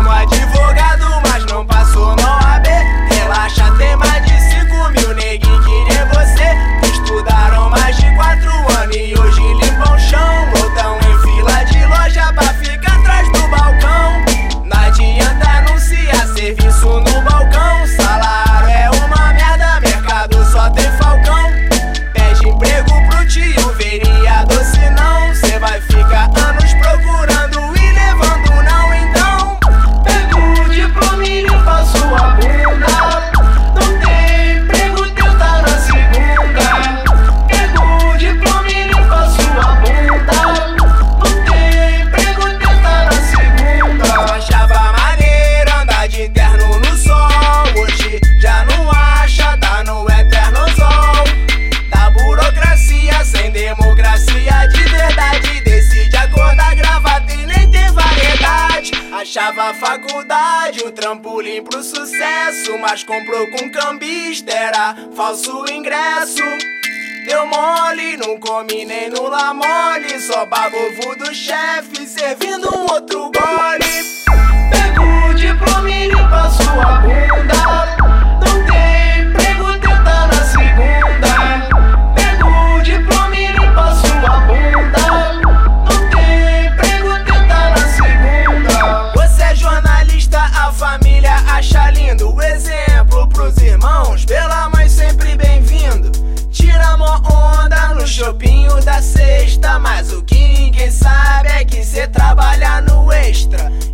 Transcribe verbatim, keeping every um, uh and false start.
como advogado, mas não passou na O A B. Relaxa, tem mais de cinco mil neguinho que nem você. Estudaram mais de quatro anos e hoje limpam o chão. Ou tão em fila de loja pra ficar atrás do balcão. Não adianta anunciar serviço no balcão. Salário é uma merda, mercado só tem falcão. Pede emprego pro tio vereador, senão cê vai ficar anos procurando e levando não. Então pega o diploma e limpa sua bunda. Não tem emprego, tenta na segunda. Pega o diploma e limpa sua bunda. Não tem emprego, tenta na segunda. Achava maneiro andar de terno no sol. Hoje já não acha, tá no eterno sol da burocracia, sem democracia de verdade. Decide acordar gravata e nem tem variedade. Achava a faculdade o trampolim pro sucesso, mas comprou com cambista, era falso ingresso. Deu mole, não come nem no La Mole, só baba ovo do chefe, servindo um outro gole. Pega o diploma e limpa sua bunda. Não tem emprego, tenta na segunda. Pega o diploma e limpa sua bunda. Não tem emprego, tenta na segunda. Você é jornalista, a família acha lindo. Exemplo pros irmãos, pela mãe sempre bem-vindo. Tira mó onda no shoppinho da sexta, mas o que ninguém sabe é que cê trabalha no extra.